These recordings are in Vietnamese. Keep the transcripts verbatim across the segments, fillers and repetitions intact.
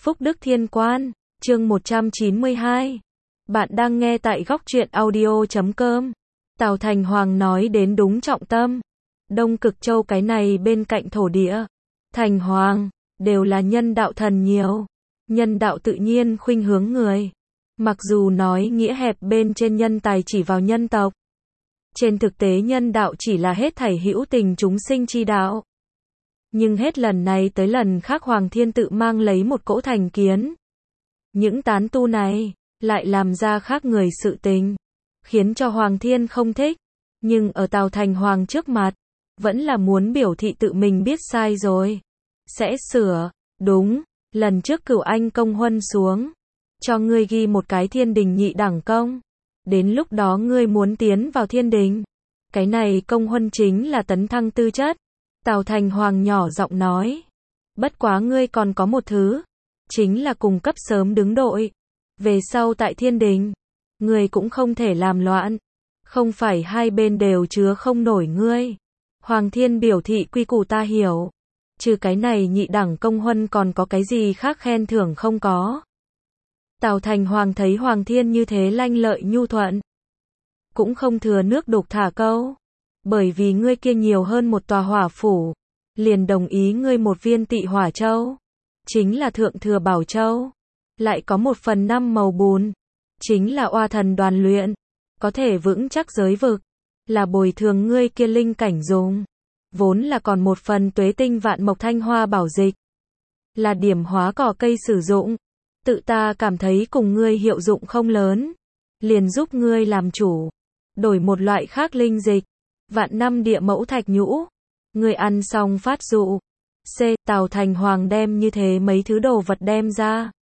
Phúc Đức Thiên Quan, chương một trăm chín mươi hai. Bạn đang nghe tại góc truyện audio chấm com. Tào Thành Hoàng nói đến đúng trọng tâm. Đông Cực Châu cái này bên cạnh thổ địa, Thành Hoàng, đều là nhân đạo thần nhiều. Nhân đạo tự nhiên khuynh hướng người. Mặc dù nói nghĩa hẹp bên trên nhân tài chỉ vào nhân tộc. Trên thực tế nhân đạo chỉ là hết thảy hữu tình chúng sinh chi đạo. Nhưng hết lần này tới lần khác Hoàng Thiên tự mang lấy một cỗ thành kiến. Những tán tu này, lại làm ra khác người sự tình. Khiến cho Hoàng Thiên không thích. Nhưng ở Tào Thành Hoàng trước mặt, vẫn là muốn biểu thị tự mình biết sai rồi. Sẽ sửa, đúng, lần trước Cửu Anh công huân xuống. Cho ngươi ghi một cái thiên đình nhị đẳng công. Đến lúc đó ngươi muốn tiến vào thiên đình. Cái này công huân chính là tấn thăng tư chất. Tào Thành Hoàng nhỏ giọng nói. Bất quá ngươi còn có một thứ. Chính là cùng cấp sớm đứng đội. Về sau tại thiên đình. Ngươi cũng không thể làm loạn. Không phải hai bên đều chứa không nổi ngươi. Hoàng Thiên biểu thị quy củ ta hiểu. Trừ cái này nhị đẳng công huân còn có cái gì khác khen thưởng không có. Tào Thành Hoàng thấy Hoàng Thiên như thế lanh lợi nhu thuận. Cũng không thừa nước đục thả câu. Bởi vì ngươi kia nhiều hơn một tòa hỏa phủ. Liền đồng ý ngươi một viên tị hỏa châu. Chính là thượng thừa bảo châu. Lại có một phần năm màu bùn. Chính là oa thần đoàn luyện. Có thể vững chắc giới vực. Là bồi thường ngươi kia linh cảnh dùng. Vốn là còn một phần tuế tinh vạn mộc thanh hoa bảo dịch. Là điểm hóa cỏ cây sử dụng. Tự ta cảm thấy cùng ngươi hiệu dụng không lớn. Liền giúp ngươi làm chủ. Đổi một loại khác linh dịch. Vạn năm địa mẫu thạch nhũ. Ngươi ăn xong phát dụ. C. Tào Thành Hoàng đem như thế mấy thứ đồ vật đem ra.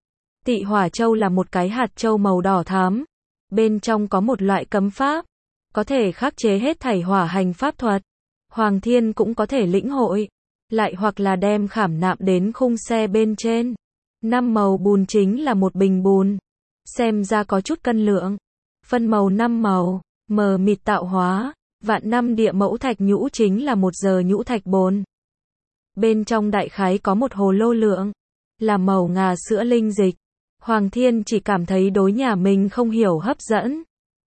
Tị hỏa châu là một cái hạt châu màu đỏ thắm. Bên trong có một loại cấm pháp. Có thể khắc chế hết thảy hỏa hành pháp thuật. Hoàng Thiên cũng có thể lĩnh hội. Lại hoặc là đem khảm nạm đến khung xe bên trên. Năm màu bùn chính là một bình bùn. Xem ra có chút cân lượng. Phân màu năm màu. Mờ mịt tạo hóa. Vạn năm địa mẫu thạch nhũ chính là một giờ nhũ thạch bồn. Bên trong đại khái có một hồ lô lượng. Là màu ngà sữa linh dịch. Hoàng Thiên chỉ cảm thấy đối nhà mình không hiểu hấp dẫn.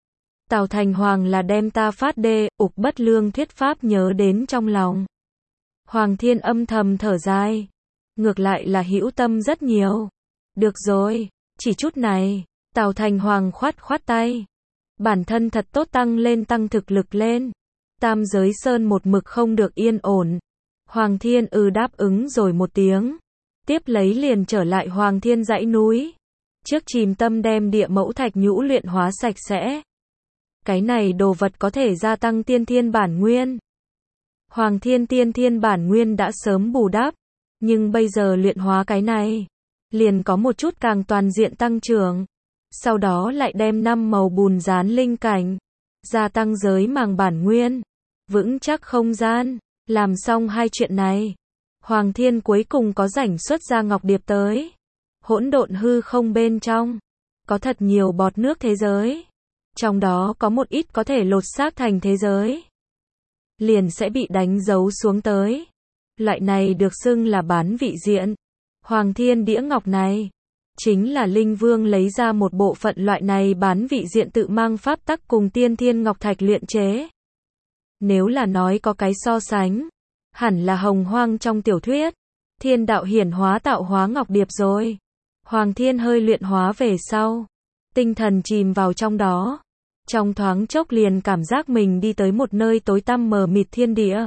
Tào Thành Hoàng là đem ta phát đê, ục bất lương thuyết pháp nhớ đến trong lòng. Hoàng Thiên âm thầm thở dài. Ngược lại là hữu tâm rất nhiều. Được rồi, chỉ chút này. Tào Thành Hoàng khoát khoát tay. Bản thân thật tốt tăng lên tăng thực lực lên. Tam giới sơn một mực không được yên ổn. Hoàng Thiên ừ đáp ứng rồi một tiếng. Tiếp lấy liền trở lại Hoàng Thiên dãy núi. Trước chìm tâm đem địa mẫu thạch nhũ luyện hóa sạch sẽ. Cái này đồ vật có thể gia tăng tiên thiên bản nguyên. Hoàng Thiên tiên thiên bản nguyên đã sớm bù đắp. Nhưng bây giờ luyện hóa cái này. Liền có một chút càng toàn diện tăng trưởng. Sau đó lại đem năm màu bùn dán linh cảnh. Gia tăng giới màng bản nguyên. Vững chắc không gian. Làm xong hai chuyện này. Hoàng Thiên cuối cùng có rảnh xuất ra ngọc điệp tới. Hỗn độn hư không bên trong. Có thật nhiều bọt nước thế giới. Trong đó có một ít có thể lột xác thành thế giới. Liền sẽ bị đánh dấu xuống tới. Loại này được xưng là bán vị diện. Hoàng Thiên đĩa ngọc này. Chính là Linh Vương lấy ra một bộ phận loại này bán vị diện tự mang pháp tắc cùng tiên thiên ngọc thạch luyện chế. Nếu là nói có cái so sánh. Hẳn là Hồng Hoang trong tiểu thuyết. Thiên đạo hiển hóa tạo hóa ngọc điệp rồi. Hoàng Thiên hơi luyện hóa về sau. Tinh thần chìm vào trong đó. Trong thoáng chốc liền cảm giác mình đi tới một nơi tối tăm mờ mịt thiên địa.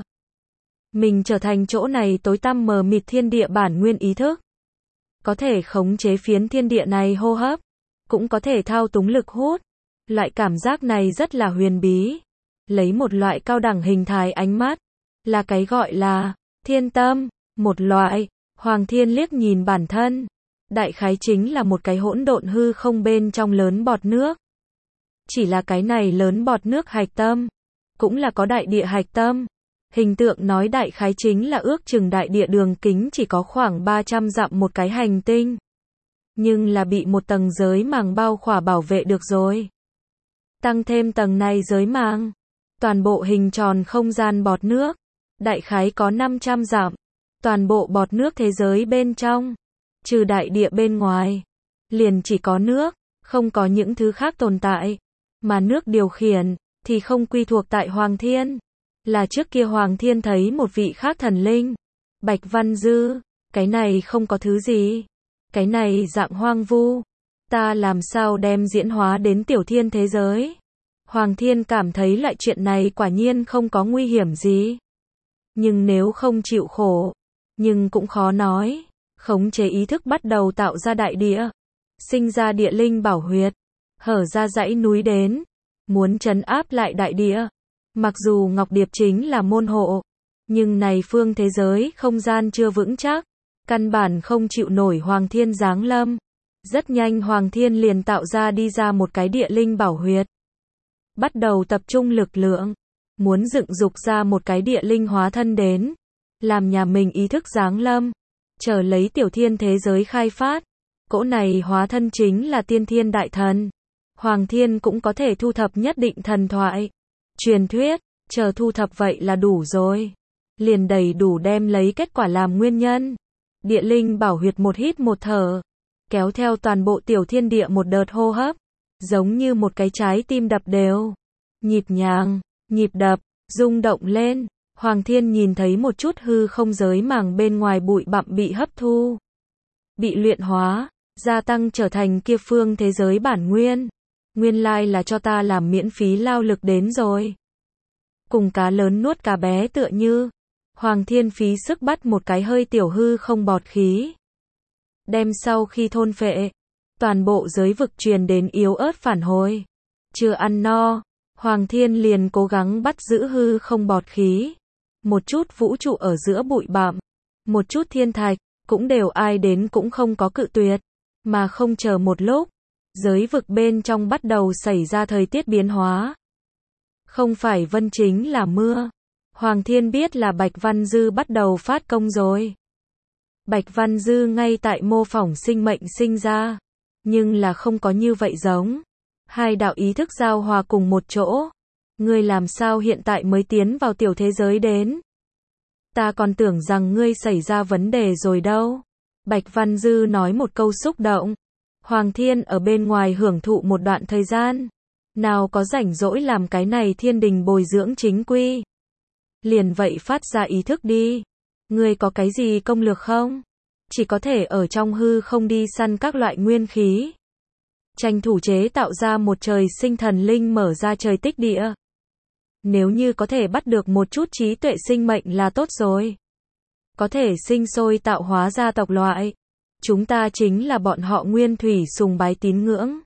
Mình trở thành chỗ này tối tăm mờ mịt thiên địa bản nguyên ý thức. Có thể khống chế phiến thiên địa này hô hấp. Cũng có thể thao túng lực hút. Loại cảm giác này rất là huyền bí. Lấy một loại cao đẳng hình thái ánh mắt. Là cái gọi là thiên tâm. Một loại. Hoàng Thiên liếc nhìn bản thân. Đại khái chính là một cái hỗn độn hư không bên trong lớn bọt nước. Chỉ là cái này lớn bọt nước hạch tâm. Cũng là có đại địa hạch tâm. Hình tượng nói đại khái chính là ước chừng đại địa đường kính chỉ có khoảng ba trăm dặm một cái hành tinh. Nhưng là bị một tầng giới màng bao khỏa bảo vệ được rồi. Tăng thêm tầng này giới màng. Toàn bộ hình tròn không gian bọt nước. Đại khái có năm trăm dặm. Toàn bộ bọt nước thế giới bên trong. trừ đại địa bên ngoài, liền chỉ có nước, không có những thứ khác tồn tại, mà nước điều khiển, thì không quy thuộc tại Hoàng Thiên. Là trước kia Hoàng Thiên thấy một vị khác thần linh, Bạch Văn Dư, cái này không có thứ gì, cái này dạng hoang vu, ta làm sao đem diễn hóa đến tiểu thiên thế giới. Hoàng Thiên cảm thấy lại chuyện này quả nhiên không có nguy hiểm gì. Nhưng nếu không chịu khổ, nhưng cũng khó nói, khống chế ý thức bắt đầu tạo ra đại địa, sinh ra địa linh bảo huyệt, hở ra dãy núi đến, muốn trấn áp lại đại địa. Mặc dù Ngọc Điệp chính là môn hộ, nhưng này phương thế giới không gian chưa vững chắc, căn bản không chịu nổi Hoàng Thiên giáng lâm. Rất nhanh Hoàng Thiên liền tạo ra đi ra một cái địa linh bảo huyệt. Bắt đầu tập trung lực lượng, muốn dựng dục ra một cái địa linh hóa thân đến, làm nhà mình ý thức giáng lâm, chờ lấy tiểu thiên thế giới khai phát. Cỗ này hóa thân chính là tiên thiên đại thần. Hoàng Thiên cũng có thể thu thập nhất định thần thoại, truyền thuyết, chờ thu thập vậy là đủ rồi. Liền đầy đủ đem lấy kết quả làm nguyên nhân. Địa linh bảo huyệt một hít một thở, kéo theo toàn bộ tiểu thiên địa một đợt hô hấp, giống như một cái trái tim đập đều, nhịp nhàng, nhịp đập, rung động lên. Hoàng Thiên nhìn thấy một chút hư không giới màng bên ngoài bụi bặm bị hấp thu, bị luyện hóa, gia tăng trở thành kia phương thế giới bản nguyên. Nguyên lai là cho ta làm miễn phí lao lực đến rồi. Cùng cá lớn nuốt cá bé tựa như, Hoàng Thiên phí sức bắt một cái hơi tiểu hư không bọt khí. Đem sau khi thôn phệ, toàn bộ giới vực truyền đến yếu ớt phản hồi. Chưa ăn no, Hoàng Thiên liền cố gắng bắt giữ hư không bọt khí. Một chút vũ trụ ở giữa bụi bặm, một chút thiên thạch, cũng đều ai đến cũng không có cự tuyệt. Mà không chờ một lúc, giới vực bên trong bắt đầu xảy ra thời tiết biến hóa. Không phải vân chính là mưa. Hoàng Thiên biết là Bạch Văn Dư bắt đầu phát công rồi. Bạch Văn Dư ngay tại mô phỏng sinh mệnh sinh ra, nhưng là không có như vậy giống. Hai đạo ý thức giao hòa cùng một chỗ. Ngươi làm sao hiện tại mới tiến vào tiểu thế giới đến? Ta còn tưởng rằng ngươi xảy ra vấn đề rồi đâu. Bạch Văn Dư nói một câu xúc động. Hoàng Thiên ở bên ngoài hưởng thụ một đoạn thời gian, nào có rảnh rỗi làm cái này thiên đình bồi dưỡng chính quy. Liền vậy phát ra ý thức đi. Ngươi có cái gì công lược không? Chỉ có thể ở trong hư không đi săn các loại nguyên khí. Tranh thủ chế tạo ra một trời sinh thần linh mở ra trời tích địa. Nếu như có thể bắt được một chút trí tuệ sinh mệnh là tốt rồi. Có thể sinh sôi tạo hóa ra tộc loại. Chúng ta chính là bọn họ nguyên thủy sùng bái tín ngưỡng.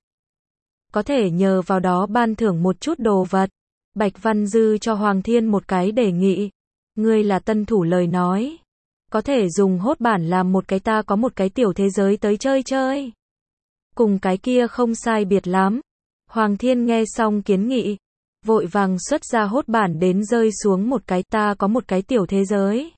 Có thể nhờ vào đó ban thưởng một chút đồ vật. Bạch Văn Dư cho Hoàng Thiên một cái đề nghị. Ngươi là tân thủ lời nói. Có thể dùng hốt bản làm một cái ta có một cái tiểu thế giới tới chơi chơi. Cùng cái kia không sai biệt lắm. Hoàng Thiên nghe xong kiến nghị. Vội vàng xuất ra hốt bản đến rơi xuống một cái ta có một cái tiểu thế giới.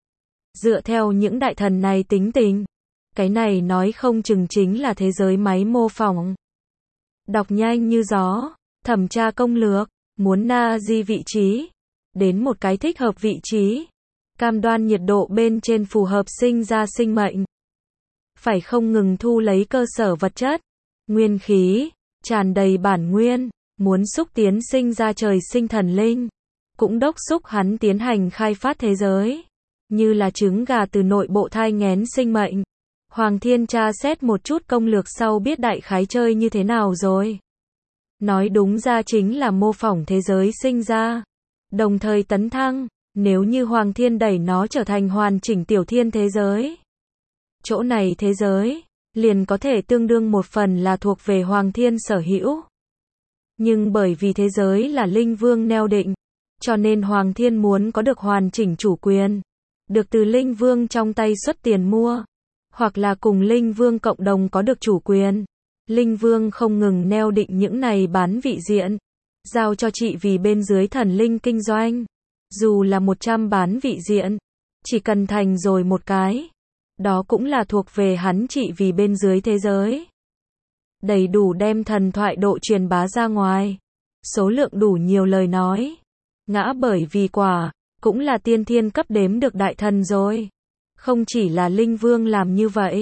Dựa theo những đại thần này tính tình. Cái này nói không chừng chính là thế giới máy mô phỏng. Đọc nhanh như gió, thẩm tra công lược, muốn na di vị trí, đến một cái thích hợp vị trí, cam đoan nhiệt độ bên trên phù hợp sinh ra sinh mệnh. Phải không ngừng thu lấy cơ sở vật chất, nguyên khí, tràn đầy bản nguyên, muốn xúc tiến sinh ra trời sinh thần linh, cũng đốc xúc hắn tiến hành khai phát thế giới, như là trứng gà từ nội bộ thai nghén sinh mệnh. Hoàng Thiên tra xét một chút công lược sau biết đại khái chơi như thế nào rồi. Nói đúng ra chính là mô phỏng thế giới sinh ra, đồng thời tấn thăng, nếu như Hoàng Thiên đẩy nó trở thành hoàn chỉnh tiểu thiên thế giới. Chỗ này thế giới, liền có thể tương đương một phần là thuộc về Hoàng Thiên sở hữu. Nhưng bởi vì thế giới là Linh Vương neo định, cho nên Hoàng Thiên muốn có được hoàn chỉnh chủ quyền, được từ Linh Vương trong tay xuất tiền mua. Hoặc là cùng Linh Vương cộng đồng có được chủ quyền. Linh Vương không ngừng neo định những này bán vị diện, giao cho chị vì bên dưới thần linh kinh doanh. Dù là một trăm bán vị diện, chỉ cần thành rồi một cái, đó cũng là thuộc về hắn chị vì bên dưới thế giới. Đầy đủ đem thần thoại độ truyền bá ra ngoài. Số lượng đủ nhiều lời nói. Ngã bởi vì quả, cũng là tiên thiên cấp đếm được đại thần rồi. Không chỉ là Linh Vương làm như vậy,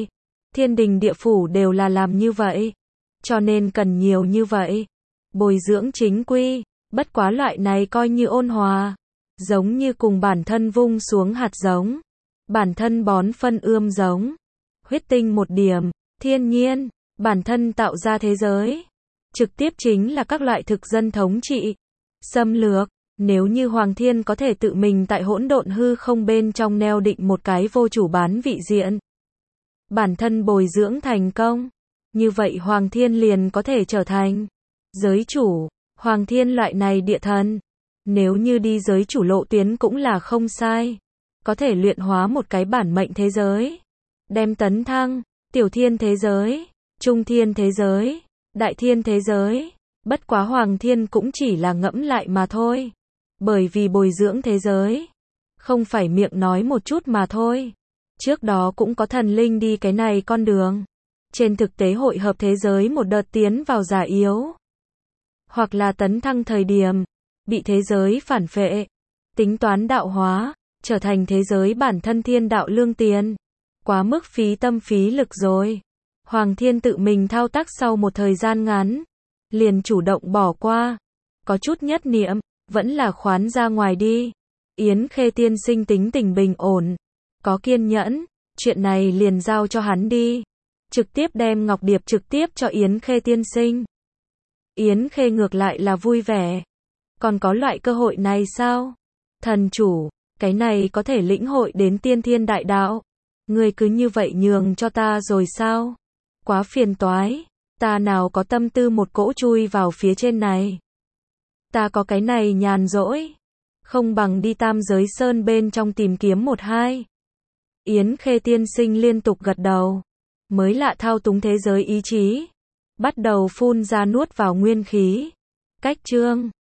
thiên đình địa phủ đều là làm như vậy. Cho nên cần nhiều như vậy. Bồi dưỡng chính quy, bất quá loại này coi như ôn hòa. Giống như cùng bản thân vung xuống hạt giống. Bản thân bón phân ươm giống. Huyết tinh một điểm, thiên nhiên, bản thân tạo ra thế giới. Trực tiếp chính là các loại thực dân thống trị, xâm lược. Nếu như Hoàng Thiên có thể tự mình tại hỗn độn hư không bên trong neo định một cái vô chủ bán vị diện. Bản thân bồi dưỡng thành công. Như vậy Hoàng Thiên liền có thể trở thành giới chủ. Hoàng Thiên loại này địa thần. Nếu như đi giới chủ lộ tuyến cũng là không sai. Có thể luyện hóa một cái bản mệnh thế giới. Đem tấn thăng, tiểu thiên thế giới, trung thiên thế giới, đại thiên thế giới. Bất quá Hoàng Thiên cũng chỉ là ngẫm lại mà thôi. Bởi vì bồi dưỡng thế giới. Không phải miệng nói một chút mà thôi. Trước đó cũng có thần linh đi cái này con đường. Trên thực tế hội hợp thế giới một đợt tiến vào già yếu. Hoặc là tấn thăng thời điểm. Bị thế giới phản phệ. Tính toán đạo hóa. Trở thành thế giới bản thân thiên đạo lương tiền. Quá mức phí tâm phí lực rồi. Hoàng Thiên tự mình thao tác sau một thời gian ngắn. Liền chủ động bỏ qua. Có chút nhất niệm. Vẫn là khoán ra ngoài đi. Yến Khê tiên sinh tính tình bình ổn. Có kiên nhẫn. Chuyện này liền giao cho hắn đi. Trực tiếp đem ngọc điệp trực tiếp cho Yến Khê tiên sinh. Yến Khê ngược lại là vui vẻ. Còn có loại cơ hội này sao? Thần chủ, cái này có thể lĩnh hội đến tiên thiên đại đạo. Ngươi cứ như vậy nhường cho ta rồi sao? Quá phiền toái. Ta nào có tâm tư một cỗ chui vào phía trên này. Ta có cái này nhàn rỗi. Không bằng đi tam giới sơn bên trong tìm kiếm một hai. Yến Khê tiên sinh liên tục gật đầu. Mới lạ thao túng thế giới ý chí. Bắt đầu phun ra nuốt vào nguyên khí. Cách chương